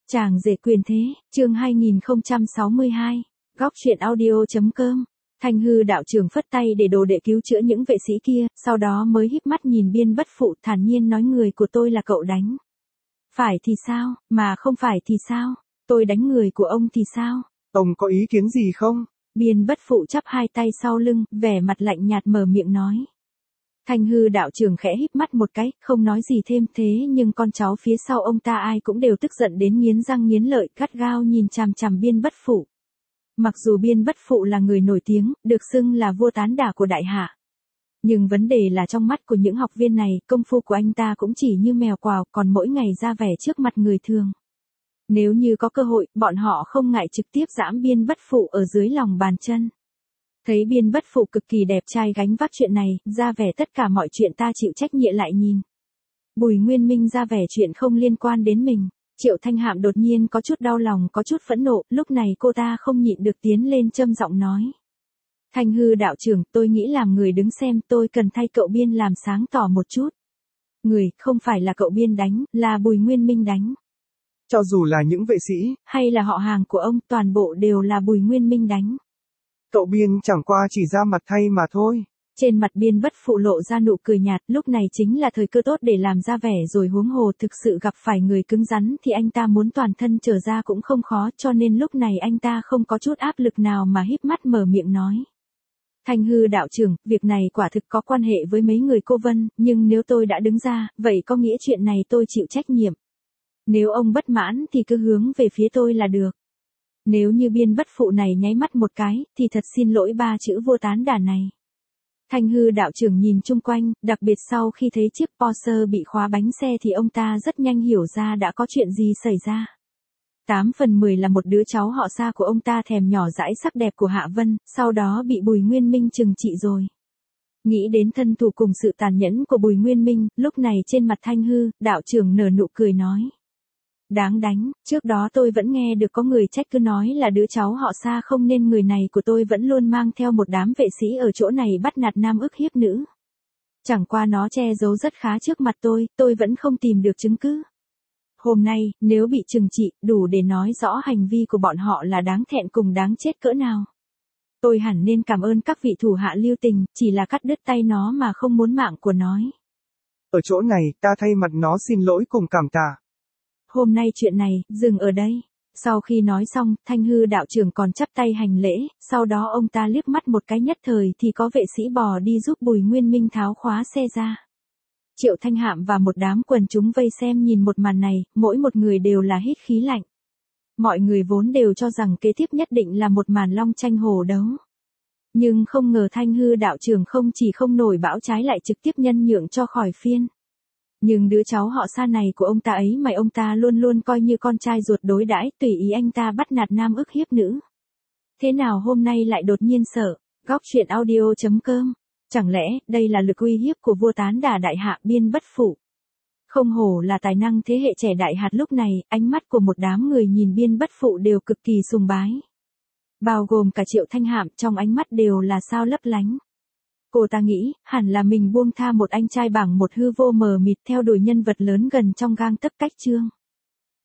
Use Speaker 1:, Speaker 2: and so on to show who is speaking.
Speaker 1: Chàng rể quyền thế, chương 2062, góc truyện audio.com. Thanh Hư đạo trưởng phất tay để đồ đệ cứu chữa những vệ sĩ kia, sau đó mới híp mắt nhìn Biên Bất Phụ thản nhiên nói người của tôi là cậu đánh. Phải thì sao, mà không phải thì sao, tôi đánh người của ông thì sao?
Speaker 2: Ông có ý kiến gì không?
Speaker 1: Biên Bất Phụ chắp hai tay sau lưng, vẻ mặt lạnh nhạt mở miệng nói. Thanh Hư đạo trưởng khẽ híp mắt một cái, không nói gì thêm thế nhưng con cháu phía sau ông ta ai cũng đều tức giận đến nghiến răng nghiến lợi gắt gao nhìn chằm chằm Biên Bất Phụ. Mặc dù Biên Bất Phụ là người nổi tiếng, được xưng là vua tán đả của đại hạ. Nhưng vấn đề là trong mắt của những học viên này, công phu của anh ta cũng chỉ như mèo quào, còn mỗi ngày ra vẻ trước mặt người thường. Nếu như có cơ hội, bọn họ không ngại trực tiếp giẫm Biên Bất Phụ ở dưới lòng bàn chân. Thấy Biên Bất Phụ cực kỳ đẹp trai gánh vác chuyện này, ra vẻ tất cả mọi chuyện ta chịu trách nhiệm lại nhìn. Bùi Nguyên Minh ra vẻ chuyện không liên quan đến mình. Triệu Thanh Hạm đột nhiên có chút đau lòng có chút phẫn nộ, lúc này cô ta không nhịn được tiến lên châm giọng nói. Thanh Hư đạo trưởng, tôi nghĩ làm người đứng xem, tôi cần thay cậu Biên làm sáng tỏ một chút. Người, không phải là cậu Biên đánh, là Bùi Nguyên Minh đánh.
Speaker 2: Cho dù là những vệ sĩ,
Speaker 1: hay là họ hàng của ông, toàn bộ đều là Bùi Nguyên Minh đánh.
Speaker 2: Cậu Biên chẳng qua chỉ ra mặt thay mà thôi.
Speaker 1: Trên mặt Biên Bất Phụ lộ ra nụ cười nhạt, lúc này chính là thời cơ tốt để làm ra vẻ rồi huống hồ thực sự gặp phải người cứng rắn thì anh ta muốn toàn thân trở ra cũng không khó, cho nên lúc này anh ta không có chút áp lực nào mà híp mắt mở miệng nói. Thanh Hư đạo trưởng, việc này quả thực có quan hệ với mấy người cô Vân, nhưng nếu tôi đã đứng ra, vậy có nghĩa chuyện này tôi chịu trách nhiệm. Nếu ông bất mãn thì cứ hướng về phía tôi là được. Nếu như Biên Bất Phụ này nháy mắt một cái, thì thật xin lỗi ba chữ vua tán đả này. Thanh Hư đạo trưởng nhìn chung quanh, đặc biệt sau khi thấy chiếc Porsche bị khóa bánh xe thì ông ta rất nhanh hiểu ra đã có chuyện gì xảy ra. 8 phần 10 là một đứa cháu họ Sa của ông ta thèm nhỏ dãi sắc đẹp của Hạ Vân, sau đó bị Bùi Nguyên Minh trừng trị rồi. Nghĩ đến thân thủ cùng sự tàn nhẫn của Bùi Nguyên Minh, lúc này trên mặt Thanh Hư, đạo trưởng nở nụ cười nói. Đáng đánh, trước đó tôi vẫn nghe được có người trách cứ nói là đứa cháu họ Sa không nên người này của tôi vẫn luôn mang theo một đám vệ sĩ ở chỗ này bắt nạt nam ức hiếp nữ. Chẳng qua nó che giấu rất khá trước mặt tôi vẫn không tìm được chứng cứ. Hôm nay, nếu bị trừng trị, đủ để nói rõ hành vi của bọn họ là đáng thẹn cùng đáng chết cỡ nào. Tôi hẳn nên cảm ơn các vị thủ hạ lưu tình, chỉ là cắt đứt tay nó mà không muốn mạng của nó.
Speaker 2: Ở chỗ này, ta thay mặt nó xin lỗi cùng cảm tạ.
Speaker 1: Hôm nay chuyện này, dừng ở đây. Sau khi nói xong, Thanh Hư đạo trưởng còn chắp tay hành lễ, sau đó ông ta liếc mắt một cái nhất thời thì có vệ sĩ bò đi giúp Bùi Nguyên Minh tháo khóa xe ra. Triệu Thanh Hạm và một đám quần chúng vây xem nhìn một màn này, mỗi một người đều là hít khí lạnh. Mọi người vốn đều cho rằng kế tiếp nhất định là một màn long tranh hổ đấu. Nhưng không ngờ Thanh Hư đạo trưởng không chỉ không nổi bão trái lại trực tiếp nhân nhượng cho khỏi phiên. Nhưng đứa cháu họ Sa này của ông ta ấy mà ông ta luôn luôn coi như con trai ruột đối đãi, tùy ý anh ta bắt nạt nam ức hiếp nữ. Thế nào hôm nay lại đột nhiên sợ, góc truyện audio.com. Chẳng lẽ, đây là lực uy hiếp của vua tán đả đại hạ Biên Bất Phụ? Không hổ là tài năng thế hệ trẻ đại hạt lúc này, ánh mắt của một đám người nhìn Biên Bất Phụ đều cực kỳ sùng bái. Bao gồm cả Triệu Thanh Hạm, trong ánh mắt đều là sao lấp lánh. Cô ta nghĩ, hẳn là mình buông tha một anh trai bảng một hư vô mờ mịt theo đuổi nhân vật lớn gần trong gang tấc cách chương.